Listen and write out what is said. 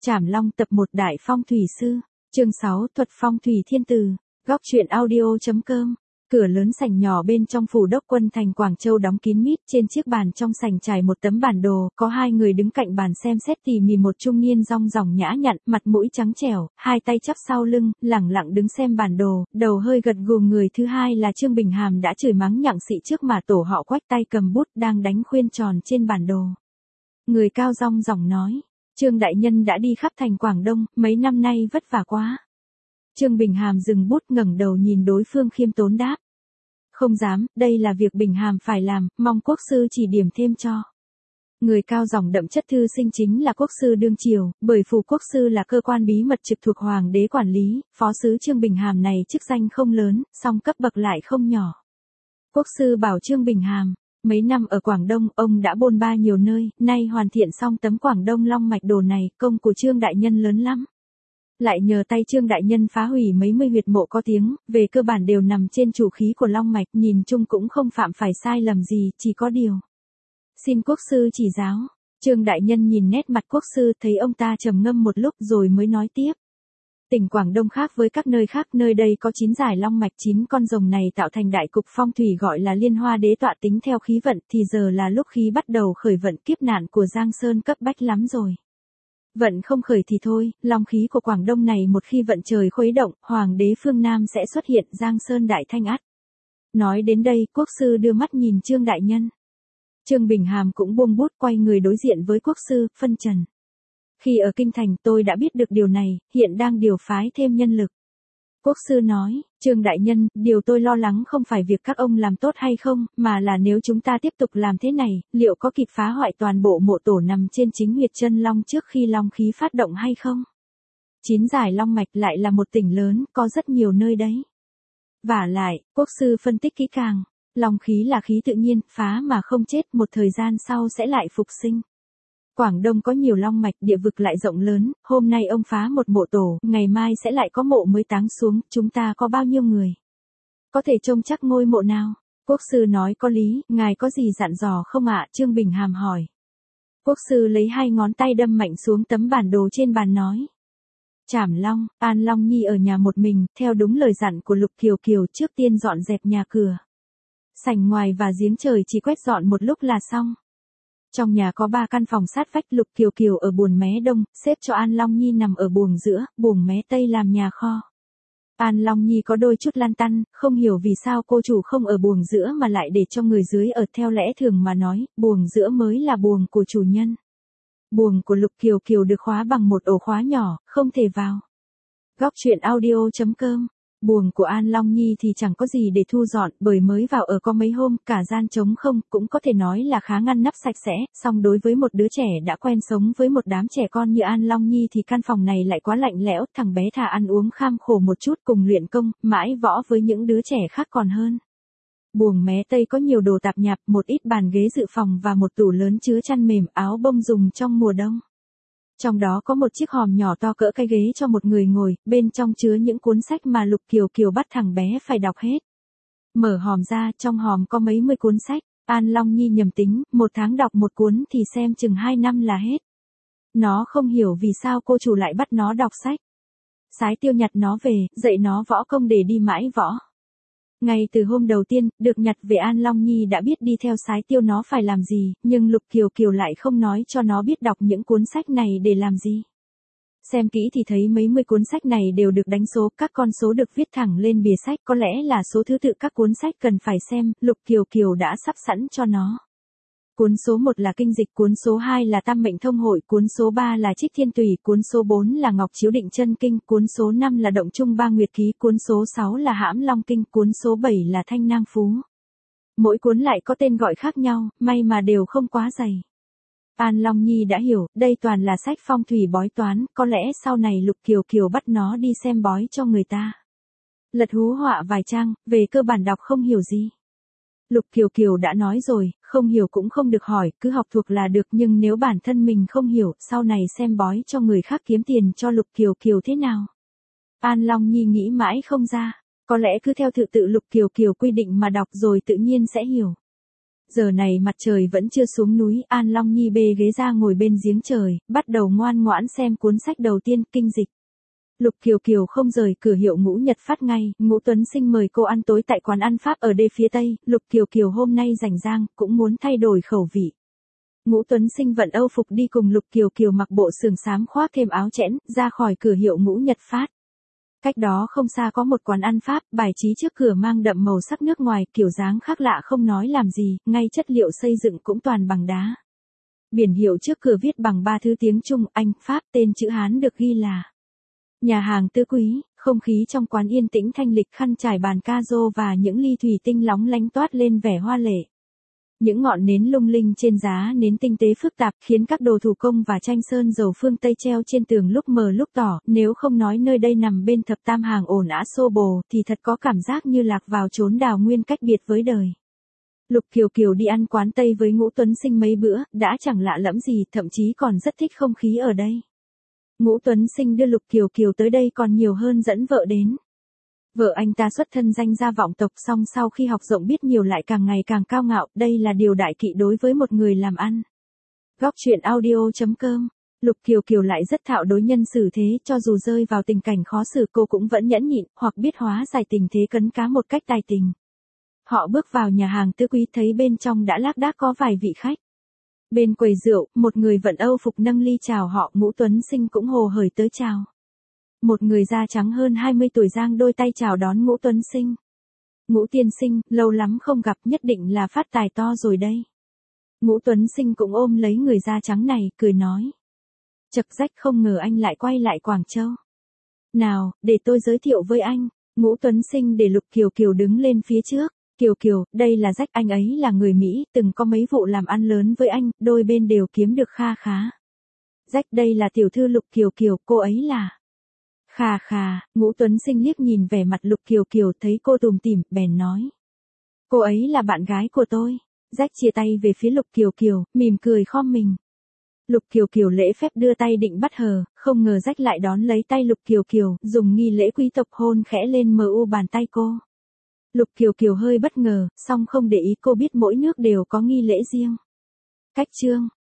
Trảm Long tập 1 Đại Phong Thủy Sư, chương 6 Thuật Phong Thủy Thiên Từ, góc truyện audio.com. Cửa lớn sảnh nhỏ bên trong phủ đốc quân thành Quảng Châu đóng kín mít, trên chiếc bàn trong sảnh trải một tấm bản đồ, có hai người đứng cạnh bàn xem xét tỉ mỉ, một trung niên rong ròng nhã nhặn, mặt mũi trắng trẻo, hai tay chắp sau lưng, lẳng lặng đứng xem bản đồ, đầu hơi gật gù. Người thứ hai là Trương Bình Hàm đã chửi mắng nhặng xị trước mà tổ họ Quách tay cầm bút đang đánh khuyên tròn trên bản đồ. Người cao rong ròng nói, Trương đại nhân đã đi khắp thành Quảng Đông, mấy năm nay vất vả quá. Trương Bình Hàm dừng bút ngẩng đầu nhìn đối phương khiêm tốn đáp. Không dám, đây là việc Bình Hàm phải làm, mong quốc sư chỉ điểm thêm cho. Người cao giọng đậm chất thư sinh chính là quốc sư đương triều, bởi phủ quốc sư là cơ quan bí mật trực thuộc hoàng đế quản lý, phó sứ Trương Bình Hàm này chức danh không lớn, song cấp bậc lại không nhỏ. Quốc sư bảo Trương Bình Hàm, mấy năm ở Quảng Đông ông đã bôn ba nhiều nơi, nay hoàn thiện xong tấm Quảng Đông Long Mạch Đồ này, công của Trương đại nhân lớn lắm. Lại nhờ tay Trương đại nhân phá hủy mấy mươi huyệt mộ có tiếng, về cơ bản đều nằm trên chủ khí của Long Mạch, nhìn chung cũng không phạm phải sai lầm gì, chỉ có điều. Xin quốc sư chỉ giáo. Trương đại nhân nhìn nét mặt quốc sư, thấy ông ta trầm ngâm một lúc rồi mới nói tiếp. Tỉnh Quảng Đông khác với các nơi khác, nơi đây có 9 dải long mạch, 9 con rồng này tạo thành đại cục phong thủy gọi là Liên Hoa Đế tọa. Tính theo khí vận thì giờ là lúc khí bắt đầu khởi vận, kiếp nạn của Giang Sơn cấp bách lắm rồi. Vận không khởi thì thôi, long khí của Quảng Đông này một khi vận trời khuấy động, hoàng đế phương Nam sẽ xuất hiện, Giang Sơn đại thanh ắt. Nói đến đây, quốc sư đưa mắt nhìn Trương đại nhân. Trương Bình Hàm cũng buông bút, quay người đối diện với quốc sư, phân trần. Khi ở Kinh Thành tôi đã biết được điều này, hiện đang điều phái thêm nhân lực. Quốc sư nói, Trương đại nhân, điều tôi lo lắng không phải việc các ông làm tốt hay không, mà là nếu chúng ta tiếp tục làm thế này, liệu có kịp phá hoại toàn bộ mộ tổ nằm trên chính huyệt chân long trước khi long khí phát động hay không? 9 dải long mạch lại là một tỉnh lớn, có rất nhiều nơi đấy. Vả lại, quốc sư phân tích kỹ càng, long khí là khí tự nhiên, phá mà không chết, một thời gian sau sẽ lại phục sinh. Quảng Đông có nhiều long mạch, địa vực lại rộng lớn, hôm nay ông phá một mộ tổ, ngày mai sẽ lại có mộ mới táng xuống, chúng ta có bao nhiêu người? Có thể trông chắc ngôi mộ nào? Quốc sư nói có lý, ngài có gì dặn dò không ạ? Trương Bình Hàm hỏi. Quốc sư lấy hai ngón tay đâm mạnh xuống tấm bản đồ trên bàn nói. Trảm Long, An Long Nhi ở nhà một mình, theo đúng lời dặn của Lục Kiều Kiều, trước tiên dọn dẹp nhà cửa. Sảnh ngoài và giếng trời chỉ quét dọn một lúc là xong. Trong nhà có 3 căn phòng sát vách, Lục Kiều Kiều ở buồng mé đông, xếp cho An Long Nhi nằm ở buồng giữa, buồng mé tây làm nhà kho. An Long Nhi có đôi chút lăn tăn, không hiểu vì sao cô chủ không ở buồng giữa mà lại để cho người dưới ở, theo lẽ thường mà nói, buồng giữa mới là buồng của chủ nhân. Buồng của Lục Kiều Kiều được khóa bằng một ổ khóa nhỏ, không thể vào. Góc truyện audio.com. Buồng của An Long Nhi thì chẳng có gì để thu dọn, bởi mới vào ở có mấy hôm, cả gian trống không, cũng có thể nói là khá ngăn nắp sạch sẽ, song đối với một đứa trẻ đã quen sống với một đám trẻ con như An Long Nhi thì căn phòng này lại quá lạnh lẽo, thằng bé thà ăn uống kham khổ một chút cùng luyện công, mãi võ với những đứa trẻ khác còn hơn. Buồng mé tây có nhiều đồ tạp nhạp, một ít bàn ghế dự phòng và một tủ lớn chứa chăn mềm, áo bông dùng trong mùa đông. Trong đó có một chiếc hòm nhỏ to cỡ cái ghế cho một người ngồi, bên trong chứa những cuốn sách mà Lục Kiều Kiều bắt thằng bé phải đọc hết. Mở hòm ra, trong hòm có mấy mươi cuốn sách, An Long Nhi nhầm tính, một tháng đọc một cuốn thì xem chừng 2 năm là hết. Nó không hiểu vì sao cô chủ lại bắt nó đọc sách. Sái Tiêu nhặt nó về, dạy nó võ công để đi mãi võ. Ngay từ hôm đầu tiên, được nhặt về An Long Nhi đã biết đi theo Sái Tiêu nó phải làm gì, nhưng Lục Kiều Kiều lại không nói cho nó biết đọc những cuốn sách này để làm gì. Xem kỹ thì thấy mấy mươi cuốn sách này đều được đánh số, các con số được viết thẳng lên bìa sách, có lẽ là số thứ tự các cuốn sách cần phải xem, Lục Kiều Kiều đã sắp sẵn cho nó. Cuốn số 1 là Kinh Dịch, cuốn số 2 là Tam Mệnh Thông Hội, cuốn số 3 là Trích Thiên Tùy, cuốn số 4 là Ngọc Chiếu Định Chân Kinh, cuốn số 5 là Động Trung Ba Nguyệt Ký, cuốn số 6 là Hãm Long Kinh, cuốn số 7 là Thanh Nam Phú. Mỗi cuốn lại có tên gọi khác nhau, may mà đều không quá dày. An Long Nhi đã hiểu, đây toàn là sách phong thủy bói toán, có lẽ sau này Lục Kiều Kiều bắt nó đi xem bói cho người ta. Lật hú họa vài trang, về cơ bản đọc không hiểu gì. Lục Kiều Kiều đã nói rồi, không hiểu cũng không được hỏi, cứ học thuộc là được, nhưng nếu bản thân mình không hiểu, sau này xem bói cho người khác kiếm tiền cho Lục Kiều Kiều thế nào? An Long Nhi nghĩ mãi không ra, có lẽ cứ theo thứ tự Lục Kiều Kiều quy định mà đọc rồi tự nhiên sẽ hiểu. Giờ này mặt trời vẫn chưa xuống núi, An Long Nhi bê ghế ra ngồi bên giếng trời, bắt đầu ngoan ngoãn xem cuốn sách đầu tiên, kinh dịch. Lục Kiều Kiều không rời cửa hiệu Ngũ Nhật Phát ngay, Ngũ Tuấn Sinh mời cô ăn tối tại quán ăn Pháp ở đê phía Tây, Lục Kiều Kiều hôm nay rảnh rang, cũng muốn thay đổi khẩu vị. Ngũ Tuấn Sinh vận Âu phục đi cùng Lục Kiều Kiều mặc bộ sườn xám khoác thêm áo chẽn, ra khỏi cửa hiệu Ngũ Nhật Phát. Cách đó không xa có một quán ăn Pháp, bài trí trước cửa mang đậm màu sắc nước ngoài, kiểu dáng khác lạ không nói làm gì, ngay chất liệu xây dựng cũng toàn bằng đá. Biển hiệu trước cửa viết bằng 3 thứ tiếng Trung, Anh, Pháp, tên chữ Hán được ghi là nhà hàng Tứ Quý. Không khí trong quán yên tĩnh thanh lịch, khăn trải bàn ca rô và những ly thủy tinh lóng lánh toát lên vẻ hoa lệ. Những ngọn nến lung linh trên giá nến tinh tế phức tạp khiến các đồ thủ công và tranh sơn dầu phương Tây treo trên tường lúc mờ lúc tỏ, nếu không nói nơi đây nằm bên thập tam hàng ồn ào xô bồ thì thật có cảm giác như lạc vào chốn đào nguyên cách biệt với đời. Lục Kiều Kiều đi ăn quán Tây với Ngũ Tuấn Sinh mấy bữa, đã chẳng lạ lẫm gì, thậm chí còn rất thích không khí ở đây. Ngũ Tuấn Sinh đưa Lục Kiều Kiều tới đây còn nhiều hơn dẫn vợ đến. Vợ anh ta xuất thân danh gia vọng tộc, song sau khi học rộng biết nhiều lại càng ngày càng cao ngạo, đây là điều đại kỵ đối với một người làm ăn. Góc truyện audio.com. Lục Kiều Kiều lại rất thạo đối nhân xử thế, cho dù rơi vào tình cảnh khó xử cô cũng vẫn nhẫn nhịn, hoặc biết hóa giải tình thế cấn cá một cách tài tình. Họ bước vào nhà hàng Tứ Quý, thấy bên trong đã lác đác có vài vị khách. Bên quầy rượu, một người vận Âu phục nâng ly chào họ, Ngũ Tuấn Sinh cũng hồ hởi tới chào. Một người da trắng hơn 20 tuổi giang đôi tay chào đón Ngũ Tuấn Sinh. Ngũ tiên sinh, lâu lắm không gặp, nhất định là phát tài to rồi đây. Ngũ Tuấn Sinh cũng ôm lấy người da trắng này, cười nói. Chật rách, không ngờ anh lại quay lại Quảng Châu. Nào, để tôi giới thiệu với anh. Ngũ Tuấn Sinh để Lục Kiều Kiều đứng lên phía trước. Kiều Kiều, đây là Rách, anh ấy là người Mỹ, từng có mấy vụ làm ăn lớn với anh, đôi bên đều kiếm được kha khá. Rách, đây là tiểu thư Lục Kiều Kiều, cô ấy là... Khà khà, Ngũ Tuấn Sinh liếc nhìn vẻ mặt Lục Kiều Kiều, thấy cô tủm tỉm, bèn nói. Cô ấy là bạn gái của tôi. Rách chia tay về phía Lục Kiều Kiều, mỉm cười khom mình. Lục Kiều Kiều lễ phép đưa tay định bắt hờ, không ngờ Rách lại đón lấy tay Lục Kiều Kiều, dùng nghi lễ quý tộc hôn khẽ lên mu bàn tay cô. Lục Kiều Kiều hơi bất ngờ, song không để ý, cô biết mỗi nước đều có nghi lễ riêng. Cách chương